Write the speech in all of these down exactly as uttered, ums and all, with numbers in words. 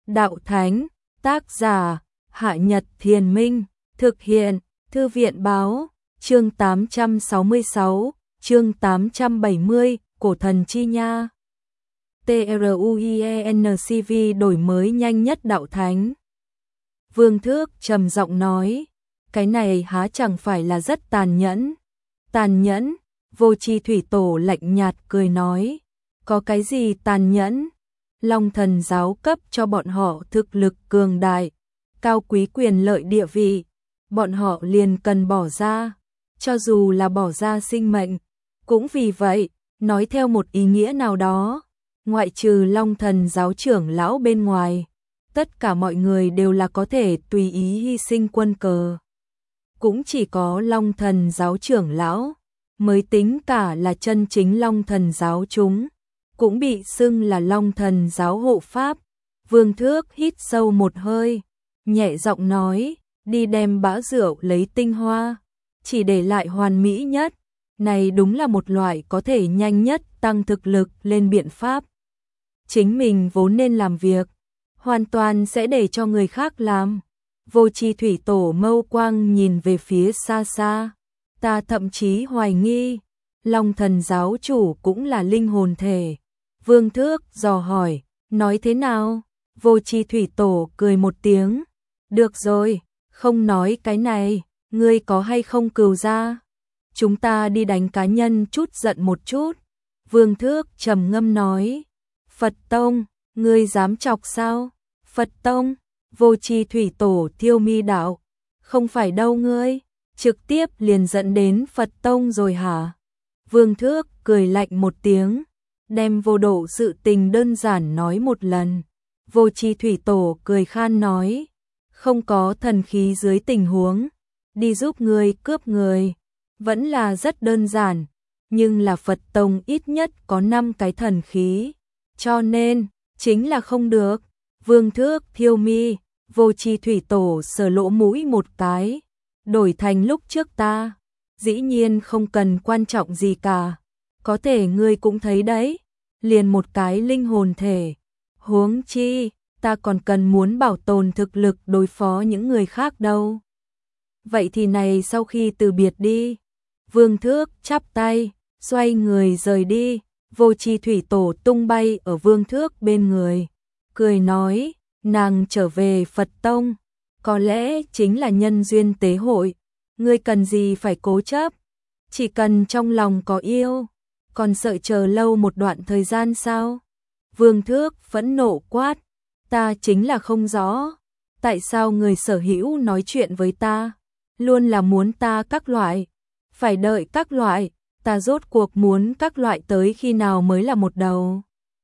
đạo thánh, tác giả, Hạ Nhật Thiền Minh, thực hiện, Thư viện Báo, chương tám trăm sáu mươi sáu, chương tám trăm bảy mươi, Cổ Thần Chi Nha. TRUIENCV đổi mới nhanh nhất đạo thánh. Vương Thước trầm giọng nói, cái này há chẳng phải là rất tàn nhẫn. Tàn nhẫn, Vô Chi Thủy Tổ lạnh nhạt cười nói, có cái gì tàn nhẫn? Long Thần giáo cấp cho bọn họ thực lực cường đại, cao quý quyền lợi địa vị, bọn họ liền cần bỏ ra, cho dù là bỏ ra sinh mệnh. Cũng vì vậy, nói theo một ý nghĩa nào đó, ngoại trừ Long Thần giáo trưởng lão bên ngoài, tất cả mọi người đều là có thể tùy ý hy sinh quân cờ. Cũng chỉ có Long Thần giáo trưởng lão mới tính cả là chân chính Long Thần giáo chúng, cũng bị xưng là Long Thần giáo hộ pháp. Vương Thước hít sâu một hơi, nhẹ giọng nói, đi đem bã rượu lấy tinh hoa, chỉ để lại hoàn mỹ nhất. Này đúng là một loại có thể nhanh nhất tăng thực lực lên biện pháp. Chính mình vốn nên làm việc, hoàn toàn sẽ để cho người khác làm. Vô Chi Thủy Tổ mâu quang nhìn về phía xa xa, ta thậm chí hoài nghi, Long Thần giáo chủ cũng là linh hồn thể. Vương Thước dò hỏi, nói thế nào? Vô Chi Thủy Tổ cười một tiếng, được rồi, không nói cái này, ngươi có hay không cừu ra? Chúng ta đi đánh cá nhân chút giận một chút. Vương Thước trầm ngâm nói, Phật Tông, ngươi dám chọc sao? Phật Tông, Vô Chi Thủy Tổ thiêu mi đạo, không phải đâu ngươi, trực tiếp liền dẫn đến Phật Tông rồi hả? Vương Thước cười lạnh một tiếng, đem vô độ sự tình đơn giản nói một lần. Vô Chi Thủy Tổ cười khan nói, không có thần khí dưới tình huống, đi giúp ngươi cướp người, vẫn là rất đơn giản, nhưng là Phật Tông ít nhất có năm cái thần khí, cho nên, chính là không được. Vương Thước thiêu mi, Vô Chi Thủy Tổ sờ lỗ mũi một cái, đổi thành lúc trước ta, dĩ nhiên không cần quan trọng gì cả, có thể ngươi cũng thấy đấy, liền một cái linh hồn thể, huống chi, ta còn cần muốn bảo tồn thực lực đối phó những người khác đâu. Vậy thì này sau khi từ biệt đi. Vương Thước chắp tay, xoay người rời đi. Vô Chi Thủy Tổ tung bay ở Vương Thước bên người, cười nói, nàng trở về Phật Tông, có lẽ chính là nhân duyên tế hội, ngươi cần gì phải cố chấp, chỉ cần trong lòng có yêu, còn sợ chờ lâu một đoạn thời gian sao? Vương Thước phẫn nộ quát, ta chính là không rõ, tại sao người sở hữu nói chuyện với ta, luôn là muốn ta các loại, phải đợi các loại, ta rốt cuộc muốn các loại tới khi nào mới là một đầu.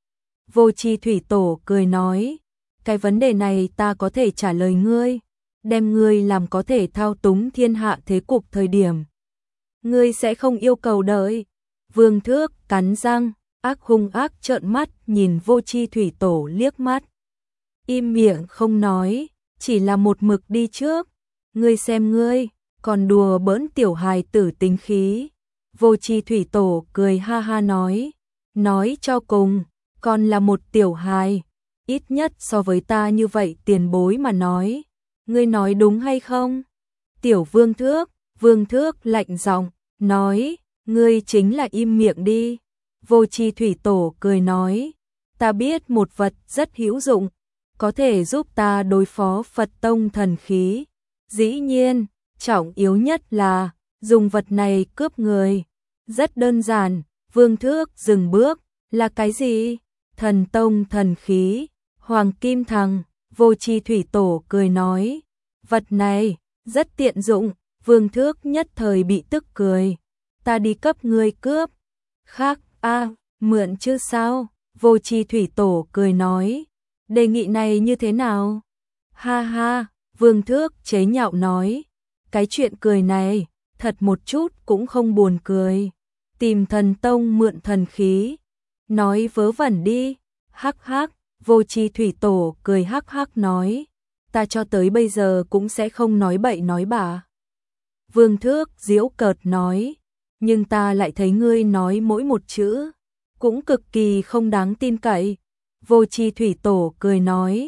Vô Chi Thủy Tổ cười nói, cái vấn đề này ta có thể trả lời ngươi, đem ngươi làm có thể thao túng thiên hạ thế cục thời điểm. Ngươi sẽ không yêu cầu đợi. Vương Thước cắn răng, ác hung ác trợn mắt nhìn Vô Chi Thủy Tổ liếc mắt. Im miệng không nói, chỉ là một mực đi trước. Ngươi xem ngươi, còn đùa bỡn tiểu hài tử tính khí. Vô Chi Thủy Tổ cười ha ha nói, nói cho cùng, còn là một tiểu hài, ít nhất so với ta như vậy tiền bối mà nói, ngươi nói đúng hay không? Tiểu Vương Thước, Vương Thước lạnh giọng, nói, ngươi chính là im miệng đi. Vô Chi Thủy Tổ cười nói, ta biết một vật rất hữu dụng, có thể giúp ta đối phó Phật Tông thần khí. Dĩ nhiên, trọng yếu nhất là, dùng vật này cướp người. Rất đơn giản. Vương Thước dừng bước, là cái gì? Thần Tông thần khí, Hoàng Kim Thằng. Vô Chi Thủy Tổ cười nói, vật này, rất tiện dụng. Vương Thước nhất thời bị tức cười, ta đi cấp ngươi cướp. Khác, a à, mượn chứ sao? Vô Chi Thủy Tổ cười nói, đề nghị này như thế nào? Ha ha, Vương Thước chế nhạo nói, cái chuyện cười này, thật một chút cũng không buồn cười. Tìm Thần Tông mượn thần khí, nói vớ vẩn đi. Hắc hắc, Vô Chi Thủy Tổ cười hắc hắc nói, ta cho tới bây giờ cũng sẽ không nói bậy nói bạ. Vương Thước giễu cợt nói, nhưng ta lại thấy ngươi nói mỗi một chữ cũng cực kỳ không đáng tin cậy. Vô Chi Thủy Tổ cười nói,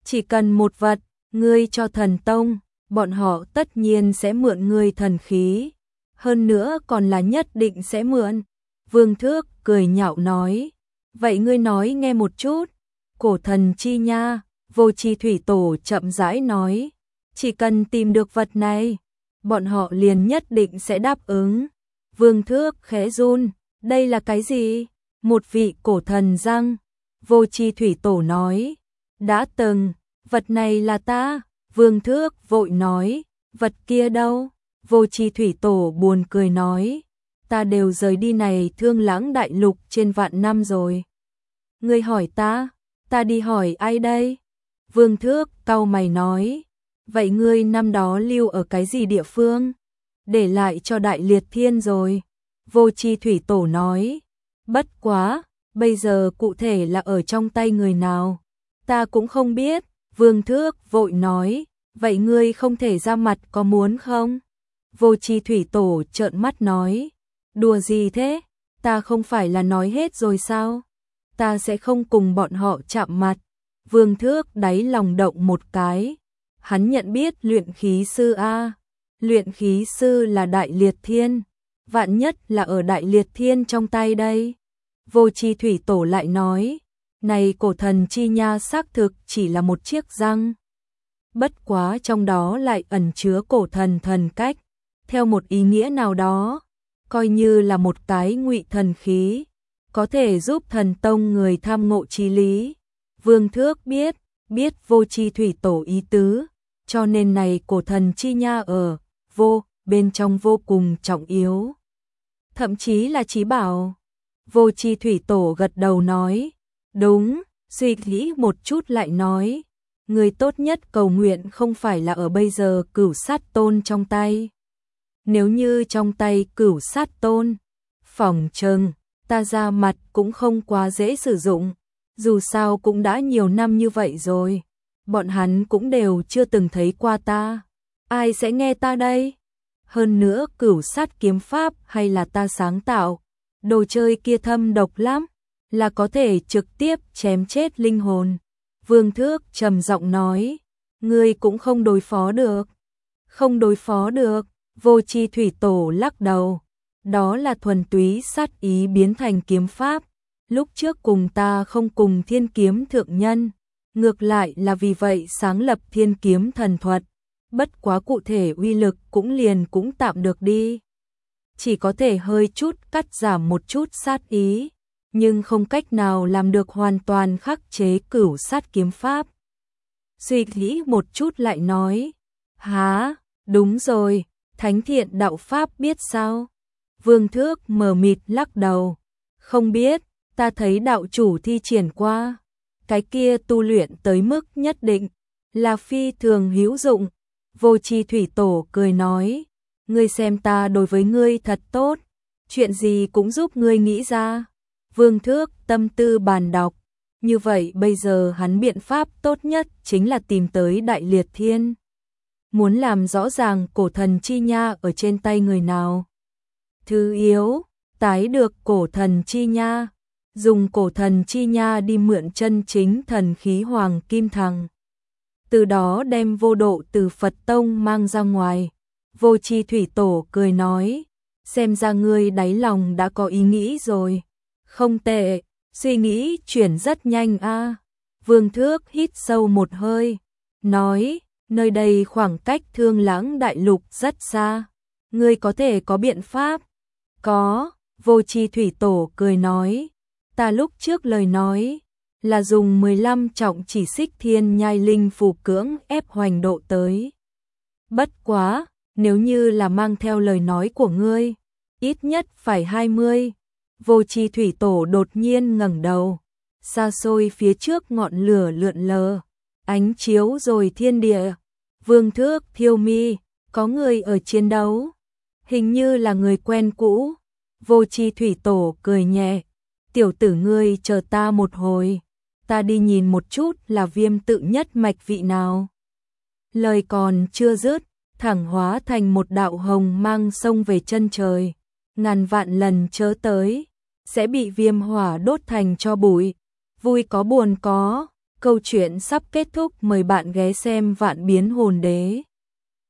Chỉ cần một vật, ngươi cho thần tông, bọn họ tất nhiên sẽ mượn ngươi thần khí. Hơn nữa còn là nhất định sẽ mượn. Vương Thước cười nhạo nói. Vậy ngươi nói nghe một chút. Cổ thần chi nha, Vô Chi thủy tổ chậm rãi nói. Chỉ cần tìm được vật này, bọn họ liền nhất định sẽ đáp ứng. Vương Thước khẽ run, đây là cái gì? Một vị cổ thần răng. Vô Chi thủy tổ nói. Đã từng, vật này là ta. Vương Thước vội nói, vật kia đâu? Vô Chi thủy tổ buồn cười nói, ta đều rời đi này Thương Lãng đại lục trên vạn năm rồi. Ngươi hỏi ta, ta đi hỏi ai đây? Vương Thước cau mày nói, vậy ngươi năm đó lưu ở cái gì địa phương? Để lại cho Đại Liệt Thiên rồi. Vô Chi thủy tổ nói, bất quá, bây giờ cụ thể là ở trong tay người nào? Ta cũng không biết. Vương Thước vội nói, vậy ngươi không thể ra mặt có muốn không? Vô Chi thủy tổ trợn mắt nói, đùa gì thế? Ta không phải là nói hết rồi sao? Ta sẽ không cùng bọn họ chạm mặt. Vương Thước đáy lòng động một cái. Hắn nhận biết luyện khí sư A. Luyện khí sư là Đại Liệt Thiên. Vạn nhất là ở Đại Liệt Thiên trong tay đây. Vô Chi thủy tổ lại nói, này cổ thần chi nha xác thực chỉ là một chiếc răng. Bất quá trong đó lại ẩn chứa cổ thần thần cách. Theo một ý nghĩa nào đó, coi như là một cái ngụy thần khí, có thể giúp thần tông người tham ngộ chí lý. Vương Thước biết, biết Vô Chi thủy tổ ý tứ, cho nên này cổ thần chi nha ở vô bên trong vô cùng trọng yếu. Thậm chí là chí bảo. Vô Chi thủy tổ gật đầu nói, đúng, suy nghĩ một chút lại nói, người tốt nhất cầu nguyện không phải là ở bây giờ Cửu Sát Tôn trong tay. Nếu như trong tay Cửu Sát Tôn, phỏng chừng ta ra mặt cũng không quá dễ sử dụng, dù sao cũng đã nhiều năm như vậy rồi, bọn hắn cũng đều chưa từng thấy qua ta, ai sẽ nghe ta đây? Hơn nữa Cửu Sát kiếm pháp hay là ta sáng tạo, đồ chơi kia thâm độc lắm, là có thể trực tiếp chém chết linh hồn. Vương Thước trầm giọng nói, ngươi cũng không đối phó được. Không đối phó được. Vô Chi thủy tổ lắc đầu, đó là thuần túy sát ý biến thành kiếm pháp. Lúc trước cùng ta không cùng Thiên Kiếm thượng nhân, ngược lại là vì vậy sáng lập Thiên Kiếm thần thuật. Bất quá cụ thể uy lực cũng liền cũng tạm được đi. Chỉ có thể hơi chút cắt giảm một chút sát ý, nhưng không cách nào làm được hoàn toàn khắc chế Cửu Sát kiếm pháp. Suy nghĩ một chút lại nói, há, đúng rồi, Thánh Thiện đạo pháp biết sao? Vương Thước mờ mịt lắc đầu, không biết, ta thấy đạo chủ thi triển qua, cái kia tu luyện tới mức nhất định, là phi thường hữu dụng. Vô Chi thủy tổ cười nói, ngươi xem ta đối với ngươi thật tốt, chuyện gì cũng giúp ngươi nghĩ ra. Vương Thước tâm tư bàn đọc, như vậy bây giờ hắn biện pháp tốt nhất chính là tìm tới Đại Liệt Thiên. Muốn làm rõ ràng cổ thần chi nha ở trên tay người nào. Thứ yếu, tái được cổ thần chi nha, dùng cổ thần chi nha đi mượn chân chính thần khí Hoàng Kim Thằng. Từ đó đem vô độ từ Phật Tông mang ra ngoài. Vô Chi thủy tổ cười nói, xem ra ngươi đáy lòng đã có ý nghĩ rồi. Không tệ, suy nghĩ chuyển rất nhanh a. À. Vương Thước hít sâu một hơi, nói, nơi đây khoảng cách Thương Lãng đại lục rất xa, ngươi có thể có biện pháp? Có, Vô Chi thủy tổ cười nói, ta lúc trước lời nói là dùng mười lăm trọng chỉ xích thiên nhai linh phù cưỡng ép hoành độ tới. Bất quá, nếu như là mang theo lời nói của ngươi, ít nhất phải hai mươi. Vô Chi thủy tổ đột nhiên ngẩng đầu, xa xôi phía trước ngọn lửa lượn lờ, ánh chiếu rồi thiên địa. Vương Thước thiêu mi, có người ở chiến đấu, hình như là người quen cũ. Vô Chi thủy tổ cười nhẹ, tiểu tử ngươi chờ ta một hồi, ta đi nhìn một chút là Viêm tự nhất mạch vị nào. Lời còn chưa dứt, thẳng hóa thành một đạo hồng mang sông về chân trời, ngàn vạn lần chớ tới, sẽ bị viêm hỏa đốt thành cho bụi. Vui có buồn có, câu chuyện sắp kết thúc, mời bạn ghé xem Vạn Biến Hồn Đế.